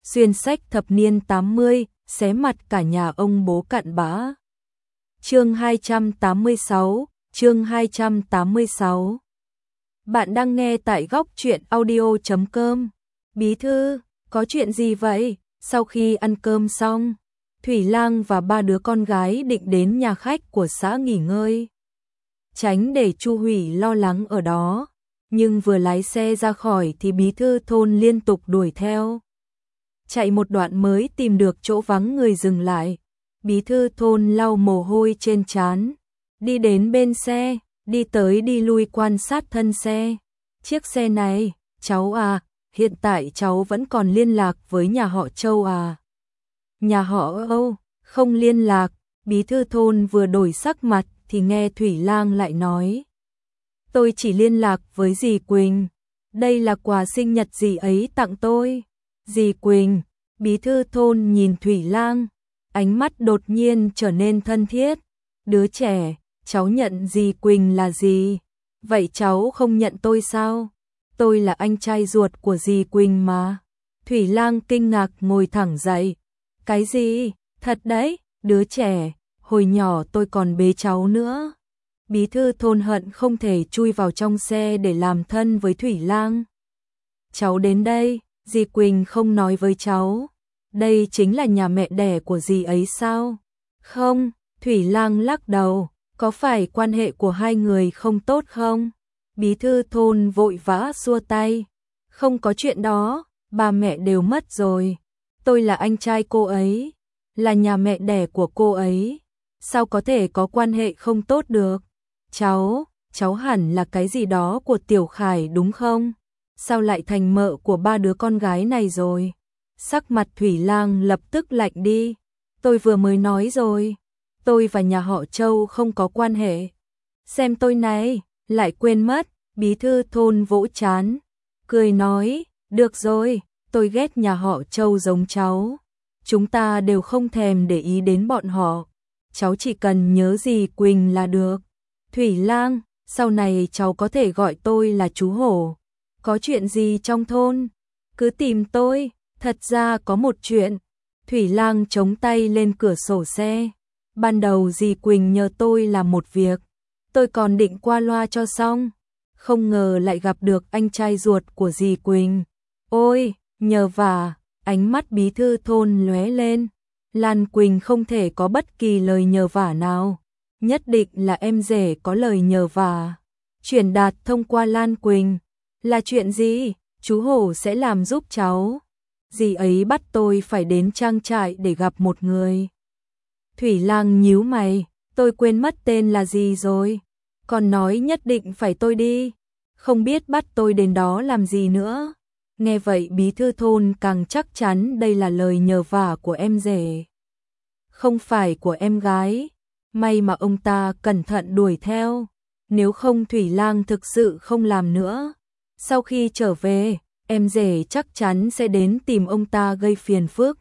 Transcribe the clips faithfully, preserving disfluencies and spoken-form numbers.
xuyên sách thập niên tám mươi, xé mặt cả nhà ông bố cặn bã. Chương hai trăm tám mươi sáu, chương hai trăm tám mươi sáu. Bạn đang nghe tại góc truyện audio chấm com. Bí thư, có chuyện gì vậy? Sau khi ăn cơm xong, Thủy Lang và ba đứa con gái định đến nhà khách của xã nghỉ ngơi, tránh để Chu Hủy lo lắng ở đó. Nhưng vừa lái xe ra khỏi thì bí thư thôn liên tục đuổi theo. Chạy một đoạn mới tìm được chỗ vắng người dừng lại. Bí thư thôn lau mồ hôi trên trán, đi đến bên xe, đi tới đi lui quan sát thân xe. Chiếc xe này, cháu à, hiện tại cháu vẫn còn liên lạc với nhà họ Châu à? Nhà họ Âu, không liên lạc. Bí thư thôn vừa đổi sắc mặt thì nghe Thủy Lang lại nói. Tôi chỉ liên lạc với dì Quỳnh. Đây là quà sinh nhật dì ấy tặng tôi. Dì Quỳnh, bí thư thôn nhìn Thủy Lang, ánh mắt đột nhiên trở nên thân thiết. Đứa trẻ, cháu nhận dì Quỳnh là gì? Vậy cháu không nhận tôi sao? Tôi là anh trai ruột của dì Quỳnh mà. Thủy Lang kinh ngạc ngồi thẳng dậy. Cái gì? Thật đấy, đứa trẻ, hồi nhỏ tôi còn bế cháu nữa. Bí thư thôn hận không thể chui vào trong xe để làm thân với Thủy Lang. Cháu đến đây, dì Quỳnh không nói với cháu. Đây chính là nhà mẹ đẻ của dì ấy sao? Không, Thủy Lang lắc đầu. Có phải quan hệ của hai người không tốt không? Bí thư thôn vội vã xua tay. Không có chuyện đó, ba mẹ đều mất rồi. Tôi là anh trai cô ấy, là nhà mẹ đẻ của cô ấy. Sao có thể có quan hệ không tốt được? Cháu, cháu hẳn là cái gì đó của Tiểu Khải đúng không? Sao lại thành mợ của ba đứa con gái này rồi? Sắc mặt Thủy Lang lập tức lạnh đi. Tôi vừa mới nói rồi, tôi và nhà họ Châu không có quan hệ. Xem tôi này, lại quên mất. Bí thư thôn vỗ trán, cười nói, được rồi, tôi ghét nhà họ Châu giống cháu. Chúng ta đều không thèm để ý đến bọn họ. Cháu chỉ cần nhớ dì Quỳnh là được. Thủy Lang, sau này cháu có thể gọi tôi là chú Hổ. Có chuyện gì trong thôn? Cứ tìm tôi, thật ra có một chuyện. Thủy Lang chống tay lên cửa sổ xe. Ban đầu dì Quỳnh nhờ tôi làm một việc. Tôi còn định qua loa cho xong. Không ngờ lại gặp được anh trai ruột của dì Quỳnh. Ôi, nhờ vả, ánh mắt bí thư thôn lóe lên. Lan Quỳnh không thể có bất kỳ lời nhờ vả nào. Nhất định là em rể có lời nhờ vả. Truyền đạt thông qua Lan Quỳnh. Là chuyện gì? Chú Hổ sẽ làm giúp cháu. Dì ấy bắt tôi phải đến trang trại để gặp một người. Thủy Lang nhíu mày. Tôi quên mất tên là gì rồi. Còn nói nhất định phải tôi đi. Không biết bắt tôi đến đó làm gì nữa. Nghe vậy bí thư thôn càng chắc chắn đây là lời nhờ vả của em rể, không phải của em gái. May mà ông ta cẩn thận đuổi theo. Nếu không Thủy Lang thực sự không làm nữa. Sau khi trở về, em rể chắc chắn sẽ đến tìm ông ta gây phiền phức.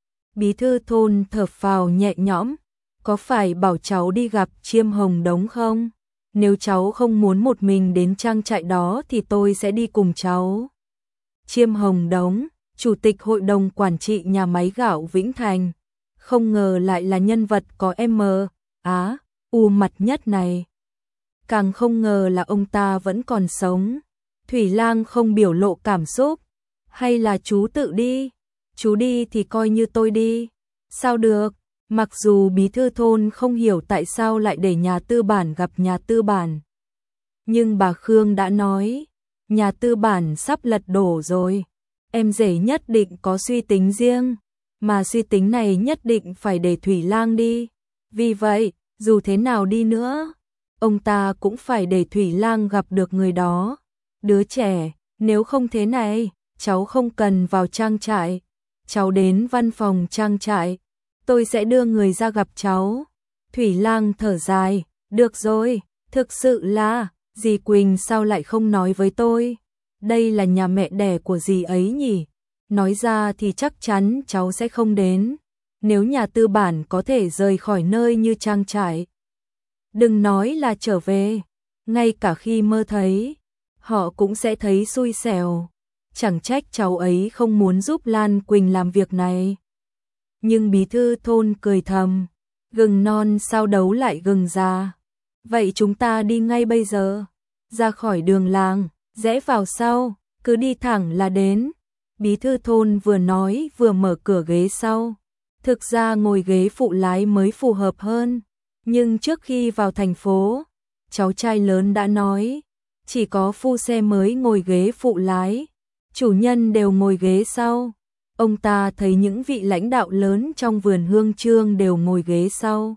Bí thư thôn thở phào nhẹ nhõm. Có phải bảo cháu đi gặp Chiêm Hồng Đống không? Nếu cháu không muốn một mình đến trang trại đó thì tôi sẽ đi cùng cháu. Chiêm Hồng Đống, chủ tịch hội đồng quản trị nhà máy gạo Vĩnh Thành. Không ngờ lại là nhân vật có M, Á, U mặt nhất này. Càng không ngờ là ông ta vẫn còn sống. Thủy Lang không biểu lộ cảm xúc. Hay là chú tự đi? Chú đi thì coi như tôi đi. Sao được? Mặc dù bí thư thôn không hiểu tại sao lại để nhà tư bản gặp nhà tư bản. Nhưng bà Khương đã nói, nhà tư bản sắp lật đổ rồi. Em rể nhất định có suy tính riêng, mà suy tính này nhất định phải để Thủy Lang đi. Vì vậy, dù thế nào đi nữa, ông ta cũng phải để Thủy Lang gặp được người đó. Đứa trẻ, nếu không thế này, cháu không cần vào trang trại. Cháu đến văn phòng trang trại. Tôi sẽ đưa người ra gặp cháu. Thủy Lang thở dài. Được rồi, thực sự là, dì Quỳnh sao lại không nói với tôi? Đây là nhà mẹ đẻ của dì ấy nhỉ? Nói ra thì chắc chắn cháu sẽ không đến. Nếu nhà tư bản có thể rời khỏi nơi như trang trại. Đừng nói là trở về. Ngay cả khi mơ thấy, họ cũng sẽ thấy xui xẻo. chẳng trách cháu ấy không muốn giúp Lan Quỳnh làm việc này. Nhưng bí thư thôn cười thầm, gừng non sao đấu lại gừng già. Vậy chúng ta đi ngay bây giờ, ra khỏi đường làng, rẽ vào sau, cứ đi thẳng là đến. Bí thư thôn vừa nói vừa mở cửa ghế sau. Thực ra ngồi ghế phụ lái mới phù hợp hơn, nhưng trước khi vào thành phố, cháu trai lớn đã nói, chỉ có phu xe mới ngồi ghế phụ lái, chủ nhân đều ngồi ghế sau. Ông ta thấy những vị lãnh đạo lớn trong vườn Hương Trương đều ngồi ghế sau.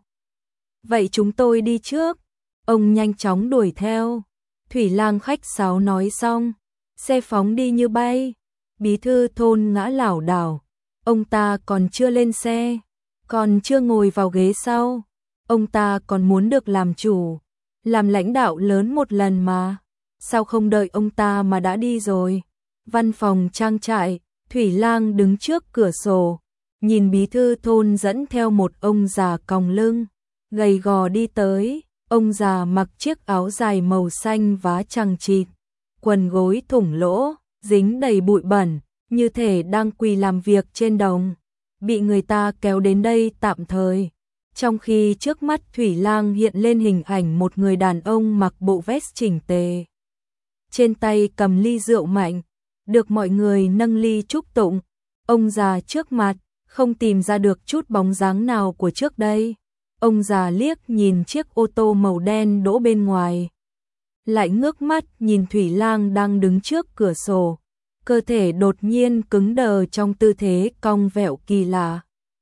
Vậy chúng tôi đi trước. Ông nhanh chóng đuổi theo. Thủy Lang khách sáo nói xong, xe phóng đi như bay. Bí thư thôn ngã lảo đảo. Ông ta còn chưa lên xe, còn chưa ngồi vào ghế sau. Ông ta còn muốn được làm chủ, làm lãnh đạo lớn một lần mà. Sao không đợi ông ta mà đã đi rồi? Văn phòng trang trại, Thủy Lang đứng trước cửa sổ, nhìn bí thư thôn dẫn theo một ông già còng lưng, gầy gò đi tới. Ông già mặc chiếc áo dài màu xanh vá chằng chịt, quần gối thủng lỗ, dính đầy bụi bẩn, như thể đang quỳ làm việc trên đồng, bị người ta kéo đến đây tạm thời. Trong khi trước mắt Thủy Lang hiện lên hình ảnh một người đàn ông mặc bộ vest chỉnh tề, trên tay cầm ly rượu mạnh, được mọi người nâng ly chúc tụng. Ông già trước mặt không tìm ra được chút bóng dáng nào của trước đây. Ông già liếc nhìn chiếc ô tô màu đen đỗ bên ngoài, lại ngước mắt nhìn Thủy Lang đang đứng trước cửa sổ, cơ thể đột nhiên cứng đờ trong tư thế cong vẹo kỳ lạ.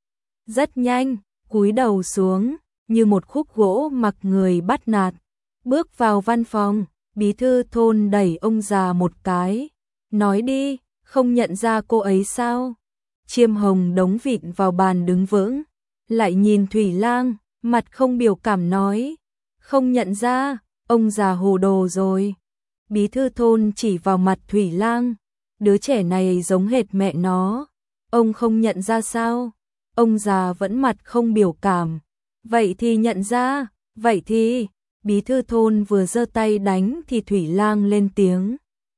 Rất nhanh, cúi đầu xuống, như một khúc gỗ mặc người bắt nạt, bước vào văn phòng. Bí thư thôn đẩy ông già một cái, nói đi, không nhận ra cô ấy sao? Chiêm Hồng đống vịn vào bàn đứng vững, lại nhìn Thủy Lang, mặt không biểu cảm nói, không nhận ra, ông già hồ đồ rồi. Bí thư thôn chỉ vào mặt Thủy Lang, đứa trẻ này giống hệt mẹ nó, ông không nhận ra sao? Ông già vẫn mặt không biểu cảm, vậy thì nhận ra, vậy thì... Bí thư thôn vừa giơ tay đánh thì Thủy Lang lên tiếng,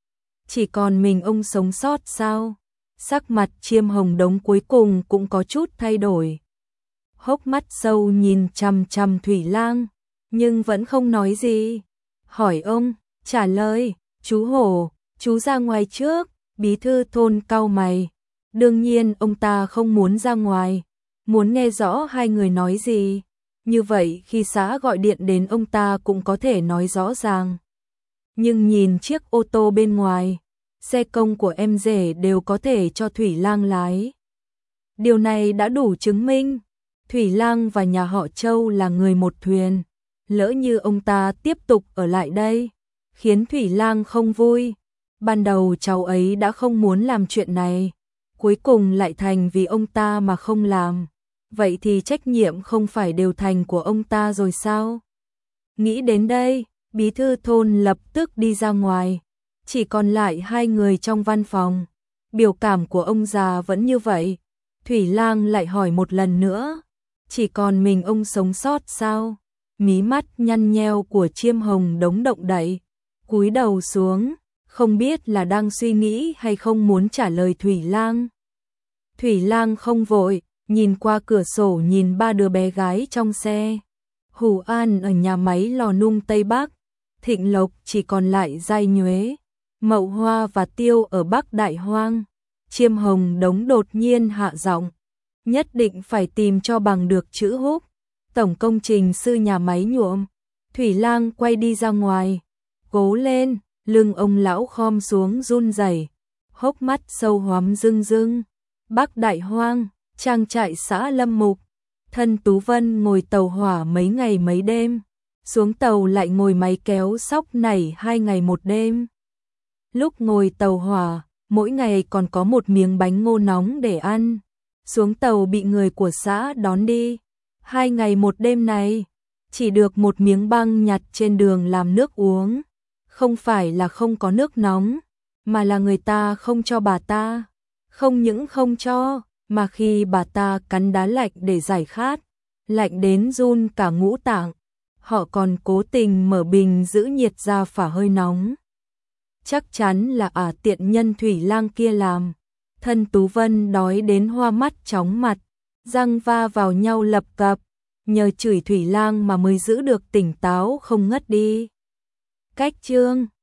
chỉ còn mình ông sống sót sao? Sắc mặt Chiêm Hồng đống cuối cùng cũng có chút thay đổi, hốc mắt sâu nhìn chằm chằm Thủy Lang, nhưng vẫn không nói gì. Hỏi ông, trả lời, chú Hổ, chú ra ngoài trước. Bí thư thôn cau mày, đương nhiên ông ta không muốn ra ngoài, muốn nghe rõ hai người nói gì. Như vậy khi xã gọi điện đến ông ta cũng có thể nói rõ ràng. Nhưng nhìn chiếc ô tô bên ngoài, xe công của em rể đều có thể cho Thủy Lang lái. Điều này đã đủ chứng minh Thủy Lang và nhà họ Châu là người một thuyền. Lỡ như ông ta tiếp tục ở lại đây, khiến Thủy Lang không vui. Ban đầu cháu ấy đã không muốn làm chuyện này, cuối cùng lại thành vì ông ta mà không làm. Vậy thì trách nhiệm không phải đều thành của ông ta rồi sao? Nghĩ đến đây, bí thư thôn lập tức đi ra ngoài. Chỉ còn lại hai người trong văn phòng. Biểu cảm của ông già vẫn như vậy. Thủy Lang lại hỏi một lần nữa. Chỉ còn mình ông sống sót sao? Mí mắt nhăn nheo của Chiêm Hồng đống động đậy, cúi đầu xuống, không biết là đang suy nghĩ hay không muốn trả lời Thủy Lang. Thủy Lang không vội, nhìn qua cửa sổ nhìn ba đứa bé gái trong xe. Hủ An ở nhà máy lò nung Tây Bắc, Thịnh Lộc chỉ còn lại Giai Nhuế, Mậu Hoa và Tiêu ở Bắc Đại Hoang. Chiêm Hồng đống đột nhiên hạ giọng, nhất định phải tìm cho bằng được chữ Húc, tổng công trình sư nhà máy nhuộm. Thủy Lang quay đi ra ngoài, cố lên, lưng ông lão khom xuống run rẩy, hốc mắt sâu hoắm rưng rưng. Bắc Đại Hoang, trang trại xã Lâm Mục. Thân Tú Vân ngồi tàu hỏa mấy ngày mấy đêm, xuống tàu lại ngồi máy kéo sóc nảy hai ngày một đêm. Lúc ngồi tàu hỏa, mỗi ngày còn có một miếng bánh ngô nóng để ăn. Xuống tàu bị người của xã đón đi. Hai ngày một đêm này, chỉ được một miếng băng nhặt trên đường làm nước uống. Không phải là không có nước nóng, mà là người ta không cho bà ta. Không những không cho, mà khi bà ta cắn đá lạnh để giải khát, lạnh đến run cả ngũ tạng, họ còn cố tình mở bình giữ nhiệt ra phả hơi nóng. chắc chắn là ả tiện nhân Thủy Lang kia làm. Thân Tú Vân đói đến hoa mắt chóng mặt, răng va vào nhau lập cập, nhờ chửi Thủy Lang mà mới giữ được tỉnh táo không ngất đi. Cách chương